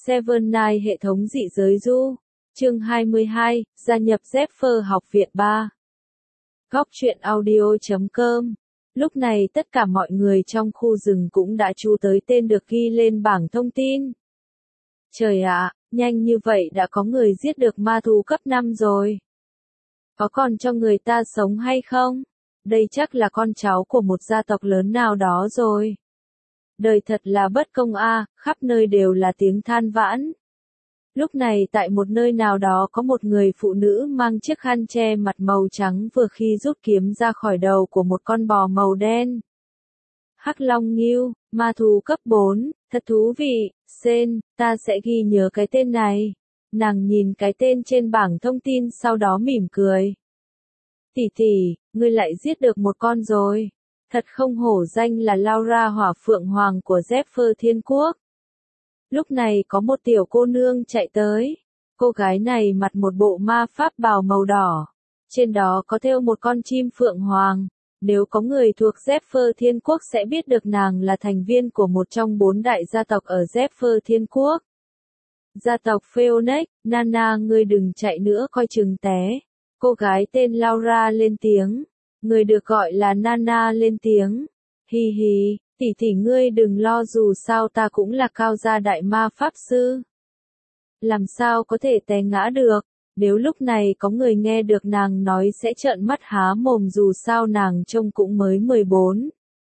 Seven Night hệ thống dị giới du. Chương 22, gia nhập Zephyr học viện 3. Góc truyện audio.com. Lúc này tất cả mọi người trong khu rừng cũng đã chú tới tên được ghi lên bảng thông tin. Trời ạ, nhanh như vậy đã có người giết được ma thú cấp 5 rồi. Có còn cho người ta sống hay không? Đây chắc là con cháu của một gia tộc lớn nào đó rồi. Đời thật là bất công a, khắp nơi đều là tiếng than vãn. Lúc này tại một nơi nào đó có một người phụ nữ mang chiếc khăn che mặt màu trắng vừa khi rút kiếm ra khỏi đầu của một con bò màu đen. Hắc Long Ngưu, ma thú cấp 4, thật thú vị, Sen, ta sẽ ghi nhớ cái tên này. Nàng nhìn cái tên trên bảng thông tin sau đó mỉm cười. Tỷ tỷ, ngươi lại giết được một con rồi. Thật không hổ danh là Laura Hỏa Phượng Hoàng của Zephyr Thiên Quốc. Lúc này có một tiểu cô nương chạy tới. Cô gái này mặc một bộ ma pháp bào màu đỏ. Trên đó có thêu một con chim phượng hoàng. Nếu có người thuộc Zephyr Thiên Quốc sẽ biết được nàng là thành viên của một trong 4 đại gia tộc ở Zephyr Thiên Quốc. Gia tộc Phoenix, Nana ngươi đừng chạy nữa coi chừng té. Cô gái tên Laura lên tiếng. Người được gọi là Nana lên tiếng. Hi hi, tỷ ngươi đừng lo dù sao ta cũng là cao gia đại ma pháp sư. Làm sao có thể té ngã được, nếu lúc này có người nghe được nàng nói sẽ trợn mắt há mồm dù sao nàng trông cũng mới 14.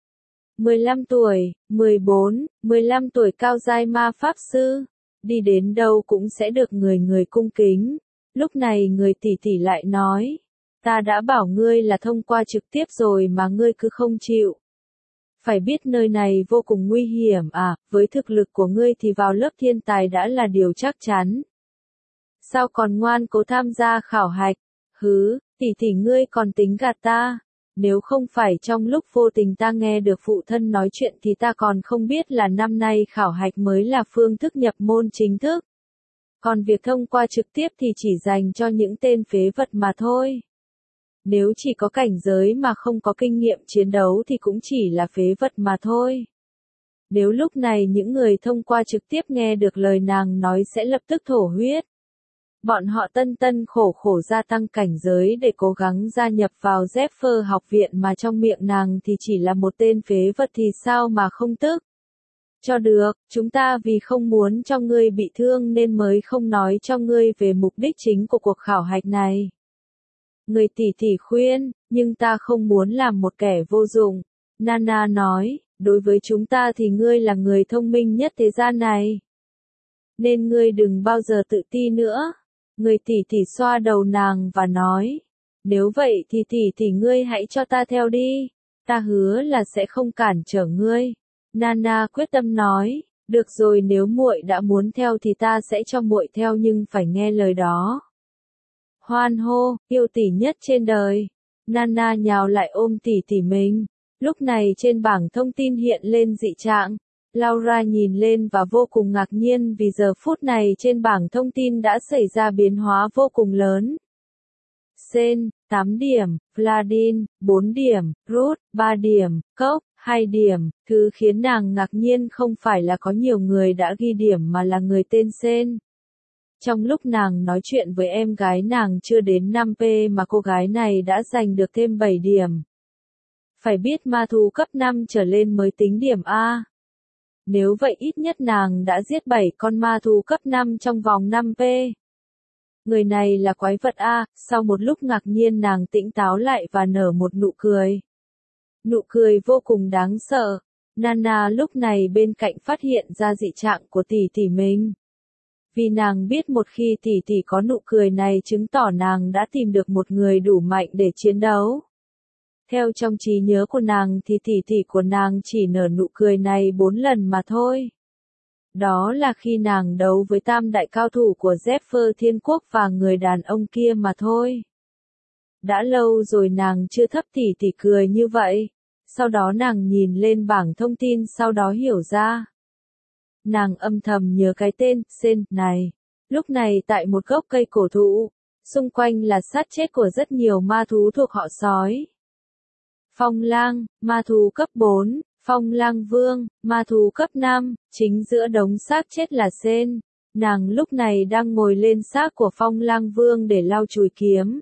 15 tuổi, 14, 15 tuổi cao giai ma pháp sư, đi đến đâu cũng sẽ được người cung kính. Lúc này người tỷ lại nói. Ta đã bảo ngươi là thông qua trực tiếp rồi mà ngươi cứ không chịu. Phải biết nơi này vô cùng nguy hiểm à, với thực lực của ngươi thì vào lớp thiên tài đã là điều chắc chắn. Sao còn ngoan cố tham gia khảo hạch? Hứ, tỷ ngươi còn tính gạt ta. Nếu không phải trong lúc vô tình ta nghe được phụ thân nói chuyện thì ta còn không biết là năm nay khảo hạch mới là phương thức nhập môn chính thức. Còn việc thông qua trực tiếp thì chỉ dành cho những tên phế vật mà thôi. Nếu chỉ có cảnh giới mà không có kinh nghiệm chiến đấu thì cũng chỉ là phế vật mà thôi. Nếu lúc này những người thông qua trực tiếp nghe được lời nàng nói sẽ lập tức thổ huyết. Bọn họ tân khổ gia tăng cảnh giới để cố gắng gia nhập vào Zephyr học viện mà trong miệng nàng thì chỉ là một tên phế vật thì sao mà không tức. Cho được, chúng ta vì không muốn cho ngươi bị thương nên mới không nói cho ngươi về mục đích chính của cuộc khảo hạch này. Người tỷ khuyên, nhưng ta không muốn làm một kẻ vô dụng. Nana nói, đối với chúng ta thì ngươi là người thông minh nhất thế gian này. Nên ngươi đừng bao giờ tự ti nữa. Người tỷ xoa đầu nàng và nói, nếu vậy thì tỷ ngươi hãy cho ta theo đi. Ta hứa là sẽ không cản trở ngươi. Nana quyết tâm nói, được rồi nếu muội đã muốn theo thì ta sẽ cho muội theo nhưng phải nghe lời đó. Hoan hô, yêu tỷ nhất trên đời. Nana nhào lại ôm tỷ mình. Lúc này trên bảng thông tin hiện lên dị trạng. Laura nhìn lên và vô cùng ngạc nhiên vì giờ phút này trên bảng thông tin đã xảy ra biến hóa vô cùng lớn. Sen, 8 điểm, Vladin, 4 điểm, Ruth, 3 điểm, Cốc, 2 điểm. Thứ khiến nàng ngạc nhiên không phải là có nhiều người đã ghi điểm mà là người tên Sen. Trong lúc nàng nói chuyện với em gái nàng chưa đến 5p mà cô gái này đã giành được thêm 7 điểm. Phải biết ma thú cấp 5 trở lên mới tính điểm A. Nếu vậy ít nhất nàng đã giết 7 con ma thú cấp 5 trong vòng 5p. Người này là quái vật A, sau một lúc ngạc nhiên nàng tỉnh táo lại và nở một nụ cười. Nụ cười vô cùng đáng sợ. Nana lúc này bên cạnh phát hiện ra dị trạng của tỷ mình. Vì nàng biết một khi tỷ có nụ cười này chứng tỏ nàng đã tìm được một người đủ mạnh để chiến đấu. Theo trong trí nhớ của nàng thì tỷ của nàng chỉ nở nụ cười này 4 lần mà thôi. Đó là khi nàng đấu với tam đại cao thủ của Zephyr Thiên Quốc và người đàn ông kia mà thôi. Đã lâu rồi nàng chưa thấp tỷ cười như vậy. Sau đó nàng nhìn lên bảng thông tin sau đó hiểu ra. Nàng âm thầm nhớ cái tên, Sen, này. Lúc này tại một gốc cây cổ thụ, xung quanh là xác chết của rất nhiều ma thú thuộc họ sói. Phong lang, ma thú cấp 4, Phong lang vương, ma thú cấp 5, chính giữa đống xác chết là Sen. Nàng lúc này đang ngồi lên xác của Phong Lang Vương để lau chùi kiếm.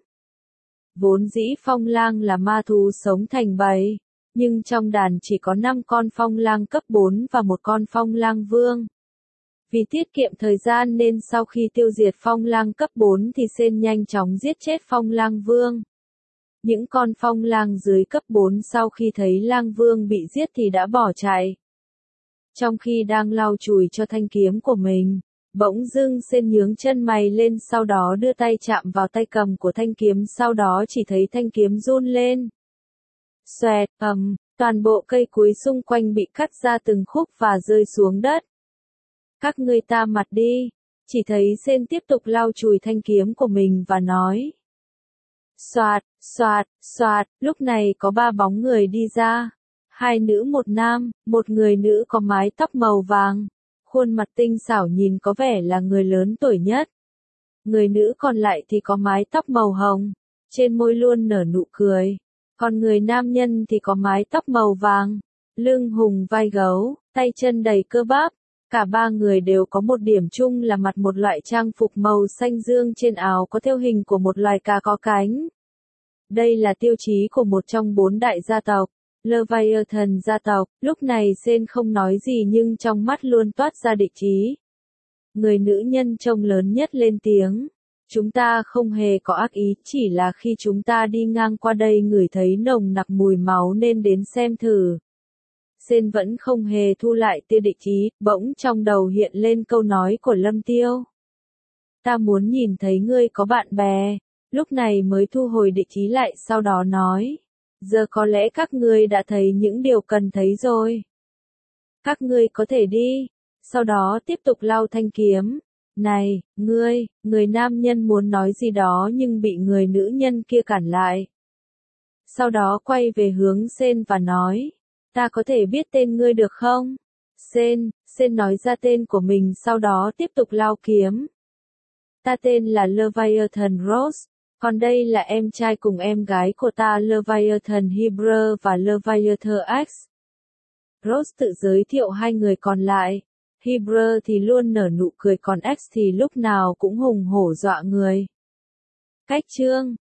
Vốn dĩ Phong Lang là ma thú sống thành bầy, nhưng trong đàn chỉ có 5 con Phong Lang cấp 4 và một con Phong Lang Vương. Vì tiết kiệm thời gian nên sau khi tiêu diệt Phong Lang cấp 4 thì Sen nhanh chóng giết chết Phong Lang Vương. Những con Phong Lang dưới cấp 4 sau khi thấy Lang Vương bị giết thì đã bỏ chạy. Trong khi đang lau chùi cho thanh kiếm của mình, bỗng dưng Sen nhướng chân mày lên, sau đó đưa tay chạm vào tay cầm của thanh kiếm, sau đó chỉ thấy thanh kiếm run lên. Xoẹt, toàn bộ cây cối xung quanh bị cắt ra từng khúc và rơi xuống đất. Các ngươi ta mặt đi, chỉ thấy Sen tiếp tục lau chùi thanh kiếm của mình và nói. Xoạt, xoạt, xoạt, lúc này có 3 bóng người đi ra. 2 nữ 1 nam, một người nữ có mái tóc màu vàng. Khuôn mặt tinh xảo nhìn có vẻ là người lớn tuổi nhất. Người nữ còn lại thì có mái tóc màu hồng, trên môi luôn nở nụ cười. Còn người nam nhân thì có mái tóc màu vàng, lưng hùng vai gấu, tay chân đầy cơ bắp. Cả 3 người đều có một điểm chung là mặc một loại trang phục màu xanh dương, trên áo có thêu hình của một loài cá có cánh. Đây là tiêu chí của một trong 4 đại gia tộc, Leviathan gia tộc. Lúc này Sen không nói gì nhưng trong mắt luôn toát ra địch ý. Người nữ nhân trông lớn nhất lên tiếng. Chúng ta không hề có ác ý, chỉ là khi chúng ta đi ngang qua đây ngửi thấy nồng nặc mùi máu nên đến xem thử. Sen vẫn không hề thu lại tia địch ý, bỗng trong đầu hiện lên câu nói của Lâm Tiêu. Ta muốn nhìn thấy ngươi có bạn bè, lúc này mới thu hồi địch ý lại, sau đó nói. Giờ có lẽ các ngươi đã thấy những điều cần thấy rồi. Các ngươi có thể đi, sau đó tiếp tục lau thanh kiếm. Này, người nam nhân muốn nói gì đó nhưng bị người nữ nhân kia cản lại. Sau đó quay về hướng Sen và nói. Ta có thể biết tên ngươi được không? Sen nói ra tên của mình, sau đó tiếp tục lau kiếm. Ta tên là Leviathan Rose, còn đây là em trai cùng em gái của ta, Leviathan Hebrew và Leviathan X. Rose tự giới thiệu 2 người còn lại. Hebrew thì luôn nở nụ cười, còn X thì lúc nào cũng hùng hổ dọa người. Cách chương